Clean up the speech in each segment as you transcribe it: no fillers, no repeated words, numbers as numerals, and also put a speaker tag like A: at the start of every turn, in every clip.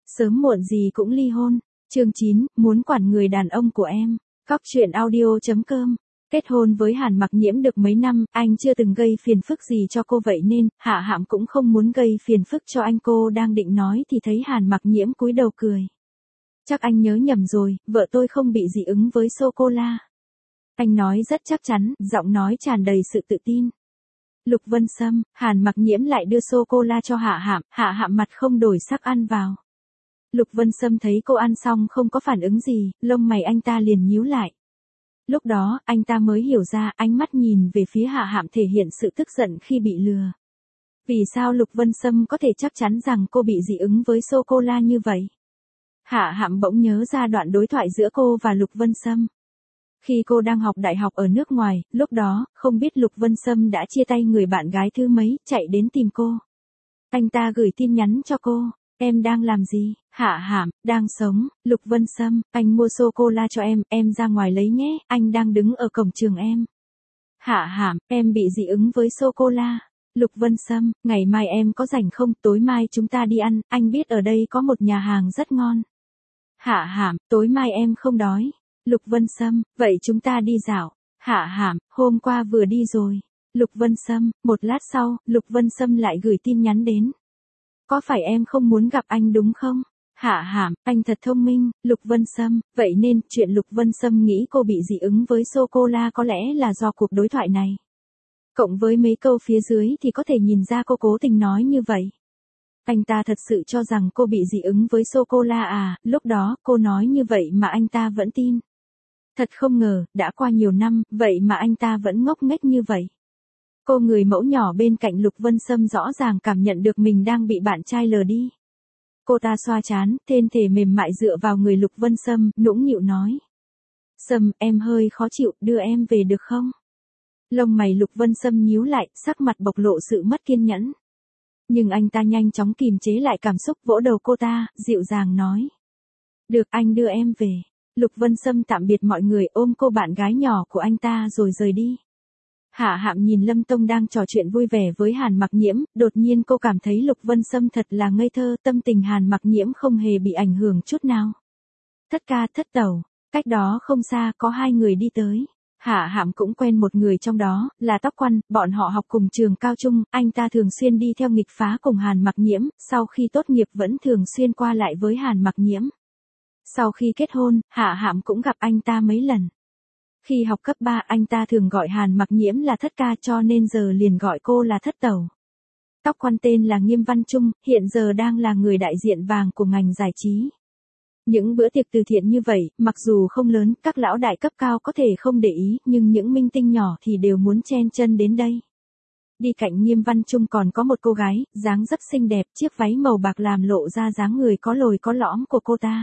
A: Sớm muộn gì cũng ly hôn. Chương 9, muốn quản người đàn ông của em. Góc truyện audio.com. Kết hôn với Hàn Mặc Nhiễm được mấy năm, anh chưa từng gây phiền phức gì cho cô vậy nên, Hạ Hạm cũng không muốn gây phiền phức cho anh. Cô đang định nói thì thấy Hàn Mặc Nhiễm cúi đầu cười. Chắc anh nhớ nhầm rồi, vợ tôi không bị dị ứng với sô-cô-la. Anh nói rất chắc chắn, giọng nói tràn đầy sự tự tin. Lục Vân Sâm, Hàn Mặc Nhiễm lại đưa sô-cô-la cho Hạ Hạm mặt không đổi sắc ăn vào. Lục Vân Sâm thấy cô ăn xong không có phản ứng gì, lông mày anh ta liền nhíu lại. Lúc đó, anh ta mới hiểu ra, ánh mắt nhìn về phía Hạ Hạm thể hiện sự tức giận khi bị lừa. Vì sao Lục Vân Sâm có thể chắc chắn rằng cô bị dị ứng với sô-cô-la như vậy? Hạ Hạm bỗng nhớ ra đoạn đối thoại giữa cô và Lục Vân Sâm. Khi cô đang học đại học ở nước ngoài, lúc đó, không biết Lục Vân Sâm đã chia tay người bạn gái thứ mấy, chạy đến tìm cô. Anh ta gửi tin nhắn cho cô. Em đang làm gì? Hạ Hạm, đang sống. Lục Vân Sâm, anh mua sô-cô-la cho em ra ngoài lấy nhé, anh đang đứng ở cổng trường em. Hạ Hạm, em bị dị ứng với sô-cô-la. Lục Vân Sâm, ngày mai em có rảnh không? Tối mai chúng ta đi ăn, anh biết ở đây có một nhà hàng rất ngon. Hạ Hạm, tối mai em không đói. Lục Vân Sâm, vậy chúng ta đi dạo. Hạ Hạm, hôm qua vừa đi rồi. Lục Vân Sâm, một lát sau, Lục Vân Sâm lại gửi tin nhắn đến. Có phải em không muốn gặp anh đúng không? Hạ Hạm, anh thật thông minh. Lục Vân Sâm, vậy nên, chuyện Lục Vân Sâm nghĩ cô bị dị ứng với sô-cô-la có lẽ là do cuộc đối thoại này. Cộng với mấy câu phía dưới thì có thể nhìn ra cô cố tình nói như vậy. Anh ta thật sự cho rằng cô bị dị ứng với sô-cô-la à, lúc đó, cô nói như vậy mà anh ta vẫn tin. Thật không ngờ, đã qua nhiều năm, vậy mà anh ta vẫn ngốc nghếch như vậy. Cô người mẫu nhỏ bên cạnh Lục Vân Sâm rõ ràng cảm nhận được mình đang bị bạn trai lừa đi. Cô ta xoa trán, thân thể mềm mại dựa vào người Lục Vân Sâm, nũng nịu nói. Sâm, em hơi khó chịu, đưa em về được không? Lông mày Lục Vân Sâm nhíu lại, sắc mặt bộc lộ sự mất kiên nhẫn. Nhưng anh ta nhanh chóng kìm chế lại cảm xúc, vỗ đầu cô ta, dịu dàng nói. Được, anh đưa em về. Lục Vân Sâm tạm biệt mọi người, ôm cô bạn gái nhỏ của anh ta rồi rời đi. Hạ Hạm nhìn Lâm Tông đang trò chuyện vui vẻ với Hàn Mặc Nhiễm, đột nhiên cô cảm thấy Lục Vân Sâm thật là ngây thơ, tâm tình Hàn Mặc Nhiễm không hề bị ảnh hưởng chút nào. Thất ca thất tẩu, cách đó không xa có hai người đi tới. Hạ Hạm cũng quen một người trong đó, là Tóc Quan, bọn họ học cùng trường cao trung, anh ta thường xuyên đi theo nghịch phá cùng Hàn Mặc Nhiễm, sau khi tốt nghiệp vẫn thường xuyên qua lại với Hàn Mặc Nhiễm. Sau khi kết hôn, Hạ Hạm cũng gặp anh ta mấy lần. Khi học cấp 3 anh ta thường gọi Hàn Mặc Nhiễm là thất ca cho nên giờ liền gọi cô là thất tẩu. Tóc Quan tên là Nghiêm Văn Trung, hiện giờ đang là người đại diện vàng của ngành giải trí. Những bữa tiệc từ thiện như vậy, mặc dù không lớn, các lão đại cấp cao có thể không để ý, nhưng những minh tinh nhỏ thì đều muốn chen chân đến đây. Đi cạnh Nghiêm Văn Trung còn có một cô gái, dáng dấp xinh đẹp, chiếc váy màu bạc làm lộ ra dáng người có lồi có lõm của cô ta.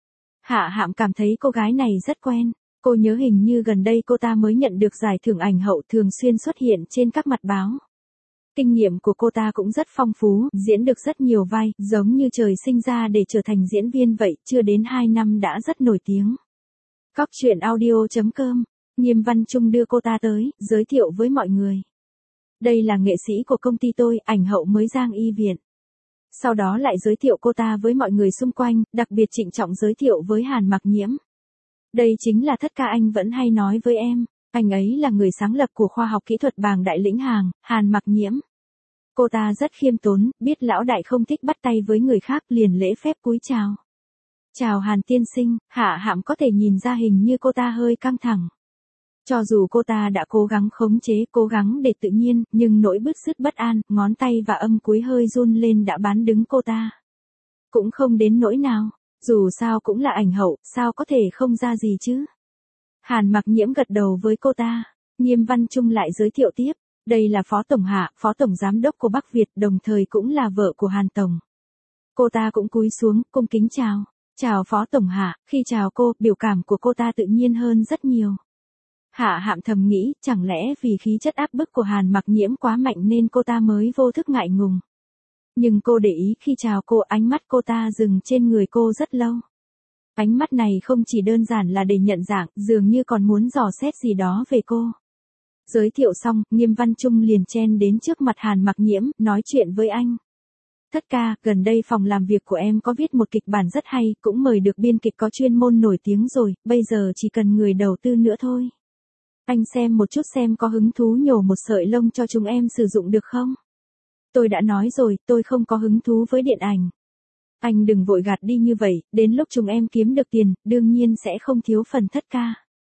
A: Hạ Hạm cảm thấy cô gái này rất quen. Cô nhớ hình như gần đây cô ta mới nhận được giải thưởng ảnh hậu, thường xuyên xuất hiện trên các mặt báo. Kinh nghiệm của cô ta cũng rất phong phú, diễn được rất nhiều vai, giống như trời sinh ra để trở thành diễn viên vậy, chưa đến 2 năm đã rất nổi tiếng. Góc truyện audio.com, Nghiêm Văn Trung đưa cô ta tới, giới thiệu với mọi người. Đây là nghệ sĩ của công ty tôi, ảnh hậu mới Giang Y Viện. Sau đó lại giới thiệu cô ta với mọi người xung quanh, đặc biệt trịnh trọng giới thiệu với Hàn Mặc Nhiễm. Đây chính là thất ca anh vẫn hay nói với em, anh ấy là người sáng lập của khoa học kỹ thuật bàng đại lĩnh hàng, Hàn Mặc Nhiễm. Cô ta rất khiêm tốn, biết lão đại không thích bắt tay với người khác liền lễ phép cúi chào. Chào Hàn tiên sinh, Hạ Hạm có thể nhìn ra hình như cô ta hơi căng thẳng. Cho dù cô ta đã cố gắng khống chế, cố gắng để tự nhiên, nhưng nỗi bứt rứt bất an, ngón tay và âm cuối hơi run lên đã bán đứng cô ta. Cũng không đến nỗi nào. Dù sao cũng là ảnh hậu, sao có thể không ra gì chứ? Hàn Mặc Nhiễm gật đầu với cô ta. Nghiêm Văn Trung lại giới thiệu tiếp. Đây là Phó Tổng Hạ, Phó Tổng Giám đốc của Bắc Việt, đồng thời cũng là vợ của Hàn Tổng. Cô ta cũng cúi xuống, cung kính chào. Chào Phó Tổng Hạ, khi chào cô, biểu cảm của cô ta tự nhiên hơn rất nhiều. Hạ Hạm thầm nghĩ, chẳng lẽ vì khí chất áp bức của Hàn Mặc Nhiễm quá mạnh nên cô ta mới vô thức ngại ngùng. Nhưng cô để ý khi chào cô, ánh mắt cô ta dừng trên người cô rất lâu. Ánh mắt này không chỉ đơn giản là để nhận dạng, dường như còn muốn dò xét gì đó về cô. Giới thiệu xong, Nghiêm Văn Trung liền chen đến trước mặt Hàn Mặc Nhiễm, nói chuyện với anh. Thất ca, gần đây phòng làm việc của em có viết một kịch bản rất hay, cũng mời được biên kịch có chuyên môn nổi tiếng rồi, bây giờ chỉ cần người đầu tư nữa thôi. Anh xem một chút xem có hứng thú nhổ một sợi lông cho chúng em sử dụng được không? Tôi đã nói rồi, tôi không có hứng thú với điện ảnh. Anh đừng vội gạt đi như vậy, đến lúc chúng em kiếm được tiền, đương nhiên sẽ không thiếu phần thất ca.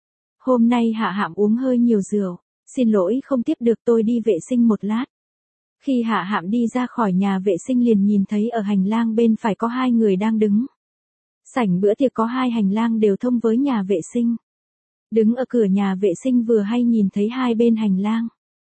A: Hôm nay Hạ Hạm uống hơi nhiều rượu, xin lỗi không tiếp được, tôi đi vệ sinh một lát. Khi Hạ Hạm đi ra khỏi nhà vệ sinh liền nhìn thấy ở hành lang bên phải có hai người đang đứng. Sảnh bữa tiệc có hai hành lang đều thông với nhà vệ sinh. Đứng ở cửa nhà vệ sinh vừa hay nhìn thấy hai bên hành lang.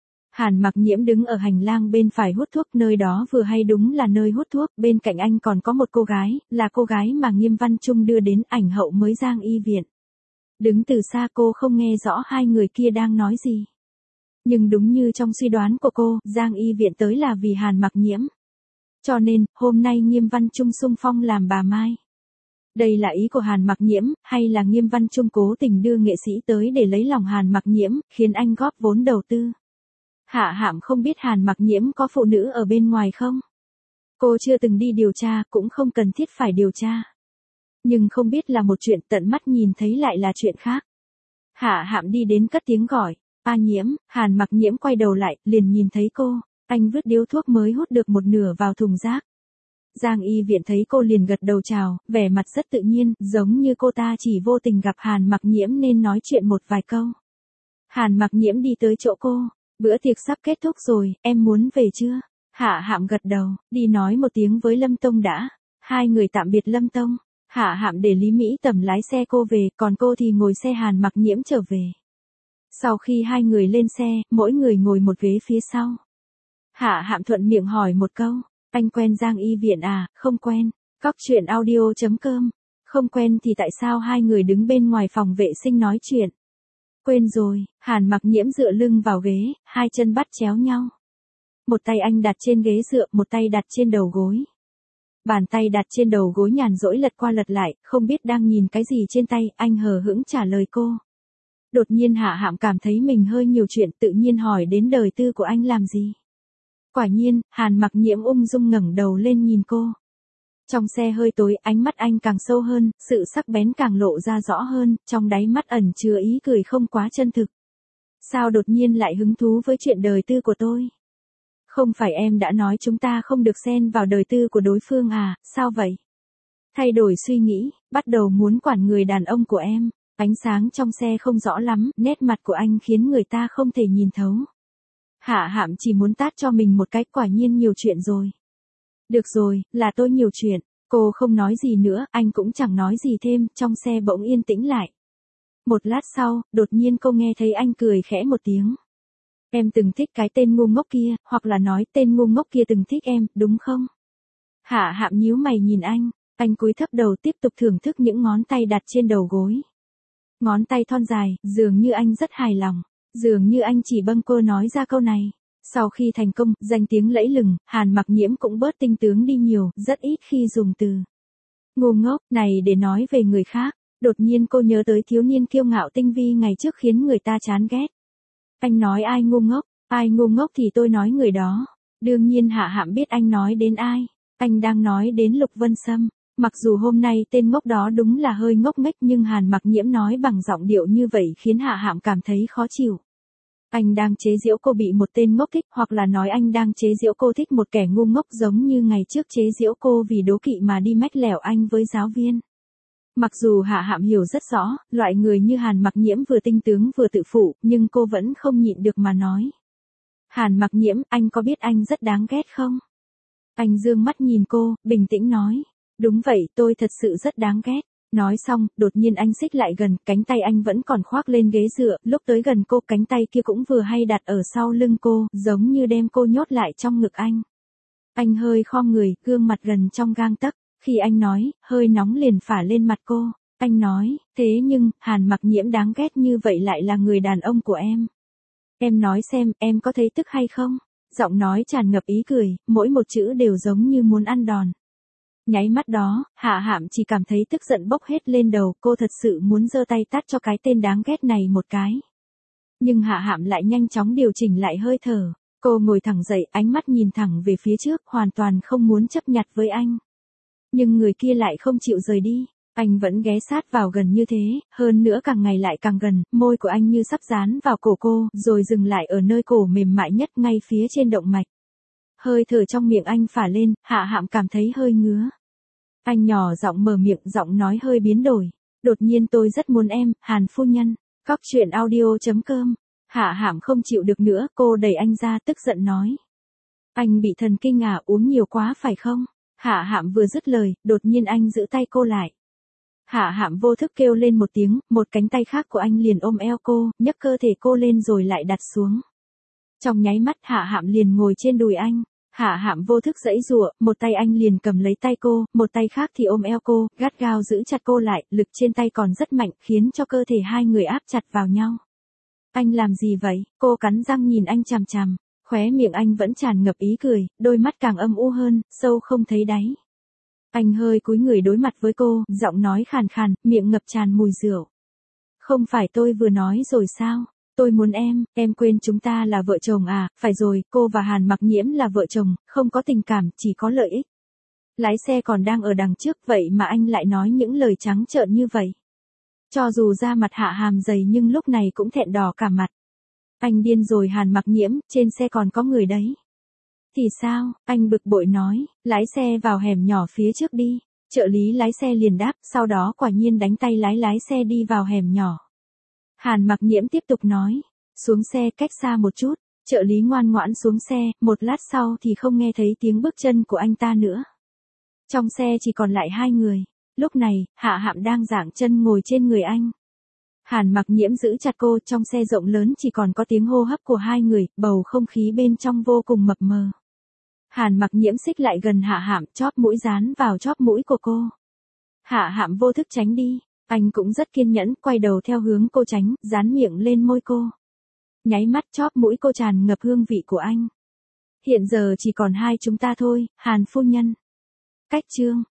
A: Hàn Mặc Nhiễm đứng ở hành lang bên phải hút thuốc, nơi đó vừa hay đúng là nơi hút thuốc, bên cạnh anh còn có một cô gái, là cô gái mà Nghiêm Văn Trung đưa đến ảnh hậu mới Giang Y Viện. Đứng từ xa cô không nghe rõ hai người kia đang nói gì. Nhưng đúng như trong suy đoán của cô, Giang Y Viện tới là vì Hàn Mặc Nhiễm. Cho nên, hôm nay Nghiêm Văn Trung xung phong làm bà Mai. Đây là ý của Hàn Mặc Nhiễm, hay là Nghiêm Văn Trung cố tình đưa nghệ sĩ tới để lấy lòng Hàn Mặc Nhiễm, khiến anh góp vốn đầu tư? Hạ Hạm không biết Hàn Mặc Nhiễm có phụ nữ ở bên ngoài không? Cô chưa từng đi điều tra, cũng không cần thiết phải điều tra. Nhưng không biết là một chuyện, tận mắt nhìn thấy lại là chuyện khác. Hạ Hạm đi đến cất tiếng gọi, "A Nhiễm." Hàn Mặc Nhiễm quay đầu lại, liền nhìn thấy cô, anh vứt điếu thuốc mới hút được một nửa vào thùng rác. Giang Y Viện thấy cô liền gật đầu chào, vẻ mặt rất tự nhiên, giống như cô ta chỉ vô tình gặp Hàn Mặc Nhiễm nên nói chuyện một vài câu. Hàn Mặc Nhiễm đi tới chỗ cô, "Bữa tiệc sắp kết thúc rồi, em muốn về chưa?" Hạ Hạm gật đầu, "Đi nói một tiếng với Lâm Tông đã." Hai người tạm biệt Lâm Tông. Hạ Hạm để Lý Mỹ Tầm lái xe cô về, còn cô thì ngồi xe Hàn Mặc Nhiễm trở về. Sau khi hai người lên xe, mỗi người ngồi một ghế phía sau. Hạ Hạm thuận miệng hỏi một câu, "Anh quen Giang Y Viện à?" "Không quen." Cóc truyện audio.com. Không quen thì tại sao hai người đứng bên ngoài phòng vệ sinh nói chuyện? Quên rồi. Hàn Mặc Nhiễm dựa lưng vào ghế, hai chân bắt chéo nhau. Một tay anh đặt trên ghế dựa, một tay đặt trên đầu gối. Bàn tay đặt trên đầu gối nhàn rỗi lật qua lật lại, không biết đang nhìn cái gì trên tay, anh hờ hững trả lời cô. Đột nhiên Hạ Hạm cảm thấy mình hơi nhiều chuyện, tự nhiên hỏi đến đời tư của anh làm gì. Quả nhiên, Hàn Mặc Nhiễm ung dung ngẩng đầu lên nhìn cô. Trong xe hơi tối, ánh mắt anh càng sâu hơn, sự sắc bén càng lộ ra rõ hơn, trong đáy mắt ẩn chứa ý cười không quá chân thực. "Sao đột nhiên lại hứng thú với chuyện đời tư của tôi? Không phải em đã nói chúng ta không được xen vào đời tư của đối phương à, sao vậy?" Thay đổi suy nghĩ, bắt đầu muốn quản người đàn ông của em. Ánh sáng trong xe không rõ lắm, nét mặt của anh khiến người ta không thể nhìn thấu. Hạ Hạm chỉ muốn tát cho mình một cái, quả nhiên nhiều chuyện rồi. "Được rồi, là tôi nhiều chuyện." Cô không nói gì nữa, anh cũng chẳng nói gì thêm, trong xe bỗng yên tĩnh lại. Một lát sau, đột nhiên cô nghe thấy anh cười khẽ một tiếng. "Em từng thích cái tên ngu ngốc kia, hoặc là nói tên ngu ngốc kia từng thích em, đúng không?" Hạ Hạm nhíu mày nhìn anh cúi thấp đầu tiếp tục thưởng thức những ngón tay đặt trên đầu gối. Ngón tay thon dài, dường như anh rất hài lòng, dường như anh chỉ bâng quơ nói ra câu này. Sau khi thành công, danh tiếng lẫy lừng, Hàn Mặc Nhiễm cũng bớt tinh tướng đi nhiều, rất ít khi dùng từ ngu ngốc này để nói về người khác. Đột nhiên cô nhớ tới thiếu niên kiêu ngạo tinh vi ngày trước khiến người ta chán ghét. Anh nói ai ngu ngốc thì tôi nói người đó. Đương nhiên Hạ Hạm biết anh nói đến ai. Anh đang nói đến Lục Vân Sâm. Mặc dù hôm nay tên ngốc đó đúng là hơi ngốc nghếch, nhưng Hàn Mặc Nhiễm nói bằng giọng điệu như vậy khiến Hạ Hạm cảm thấy khó chịu. Anh đang chế giễu cô bị một tên ngốc thích, hoặc là nói anh đang chế giễu cô thích một kẻ ngu ngốc, giống như ngày trước chế giễu cô vì đố kỵ mà đi mách lẻo anh với giáo viên. Mặc dù Hạ Hạm hiểu rất rõ, loại người như Hàn Mặc Nhiễm vừa tinh tướng vừa tự phụ, nhưng cô vẫn không nhịn được mà nói. "Hàn Mặc Nhiễm, anh có biết anh rất đáng ghét không?" Anh dương mắt nhìn cô, bình tĩnh nói. "Đúng vậy, tôi thật sự rất đáng ghét." Nói xong, đột nhiên anh xích lại gần, cánh tay anh vẫn còn khoác lên ghế dựa, lúc tới gần cô, cánh tay kia cũng vừa hay đặt ở sau lưng cô, giống như đem cô nhốt lại trong ngực anh. Anh hơi khom người, gương mặt gần trong gang tấc, khi anh nói, hơi nóng liền phả lên mặt cô. Anh nói, "Thế nhưng, Hàn Mặc Nhiễm đáng ghét như vậy lại là người đàn ông của em. Em nói xem, em có thấy tức hay không?" Giọng nói tràn ngập ý cười, mỗi một chữ đều giống như muốn ăn đòn. Nháy mắt đó, Hạ Hạm chỉ cảm thấy tức giận bốc hết lên đầu, cô thật sự muốn giơ tay tát cho cái tên đáng ghét này một cái. Nhưng Hạ Hạm lại nhanh chóng điều chỉnh lại hơi thở. Cô ngồi thẳng dậy, ánh mắt nhìn thẳng về phía trước, hoàn toàn không muốn chấp nhặt với anh. Nhưng người kia lại không chịu rời đi. Anh vẫn ghé sát vào gần như thế, hơn nữa càng ngày lại càng gần, môi của anh như sắp dán vào cổ cô, rồi dừng lại ở nơi cổ mềm mại nhất ngay phía trên động mạch. Hơi thở trong miệng anh phả lên, Hạ Hạm cảm thấy hơi ngứa. Anh nhỏ giọng mở miệng, giọng nói hơi biến đổi. Đột nhiên tôi rất muốn em, Hàn phu nhân. Cóc truyện audio.com. Hạ Hạm không chịu được nữa, cô đẩy anh ra tức giận nói. Anh bị thần kinh à, uống nhiều quá phải không? Hạ Hạm vừa dứt lời, đột nhiên anh giữ tay cô lại. Hạ Hạm vô thức kêu lên một tiếng, một cánh tay khác của anh liền ôm eo cô, nhấc cơ thể cô lên rồi lại đặt xuống. Trong nháy mắt Hạ Hạm liền ngồi trên đùi anh. Hạ Hạm vô thức giãy giụa, một tay anh liền cầm lấy tay cô, một tay khác thì ôm eo cô, gắt gao giữ chặt cô lại, lực trên tay còn rất mạnh, khiến cho cơ thể hai người áp chặt vào nhau. Anh làm gì vậy? Cô cắn răng nhìn anh chằm chằm, khóe miệng anh vẫn tràn ngập ý cười, đôi mắt càng âm u hơn, sâu không thấy đáy. Anh hơi cúi người đối mặt với cô, giọng nói khàn khàn, miệng ngập tràn mùi rượu. Không phải tôi vừa nói rồi sao? Tôi muốn em quên chúng ta là vợ chồng à, phải rồi, cô và Hàn Mặc Nhiễm là vợ chồng, không có tình cảm, chỉ có lợi ích. Lái xe còn đang ở đằng trước, vậy mà anh lại nói những lời trắng trợn như vậy. Cho dù da mặt Hạ Hàm dày nhưng lúc này cũng thẹn đỏ cả mặt. Anh điên rồi Hàn Mặc Nhiễm, trên xe còn có người đấy. Thì sao, anh bực bội nói, lái xe vào hẻm nhỏ phía trước đi. Trợ lý lái xe liền đáp, sau đó quả nhiên đánh tay lái xe đi vào hẻm nhỏ. Hàn Mặc Nhiễm tiếp tục nói, xuống xe cách xa một chút, trợ lý ngoan ngoãn xuống xe, một lát sau thì không nghe thấy tiếng bước chân của anh ta nữa. Trong xe chỉ còn lại hai người, lúc này, Hạ Hạm đang giãng chân ngồi trên người anh. Hàn Mặc Nhiễm giữ chặt cô, trong xe rộng lớn chỉ còn có tiếng hô hấp của hai người, bầu không khí bên trong vô cùng mập mờ. Hàn Mặc Nhiễm xích lại gần Hạ Hạm, chóp mũi dán vào chóp mũi của cô. Hạ Hạm vô thức tránh đi. Anh cũng rất kiên nhẫn, quay đầu theo hướng cô tránh, dán miệng lên môi cô. Nháy mắt chóp mũi cô tràn ngập hương vị của anh. Hiện giờ chỉ còn hai chúng ta thôi, Hàn phu nhân. Cách chương